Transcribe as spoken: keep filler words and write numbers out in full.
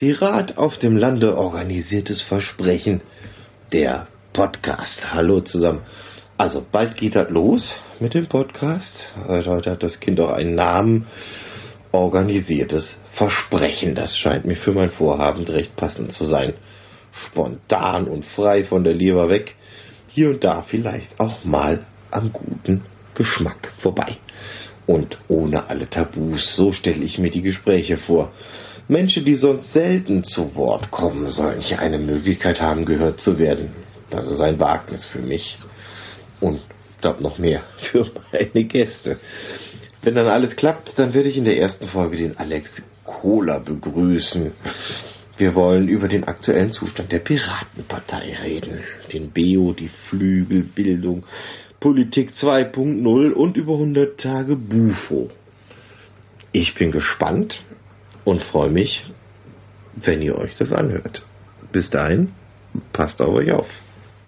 Pirat auf dem Lande, organisiertes Versprechen, der Podcast. Hallo zusammen. Also bald geht das los mit dem Podcast. Also heute hat das Kind auch einen Namen. Organisiertes Versprechen. Das scheint mir für mein Vorhaben recht passend zu sein. Spontan und frei von der Leber weg. Hier und da vielleicht auch mal am guten Geschmack vorbei. Und ohne alle Tabus. So stelle ich mir die Gespräche vor. Menschen, die sonst selten zu Wort kommen, sollen hier eine Möglichkeit haben, gehört zu werden. Das ist ein Wagnis für mich. Und ich glaube noch mehr für meine Gäste. Wenn dann alles klappt, dann werde ich in der ersten Folge den Alex Kohler begrüßen. Wir wollen über den aktuellen Zustand der Piratenpartei reden. Den B O, die Flügelbildung, Politik zwei Punkt null und über hundert Tage Bufo. Ich bin gespannt und freue mich, wenn ihr euch das anhört. Bis dahin, passt auf euch auf.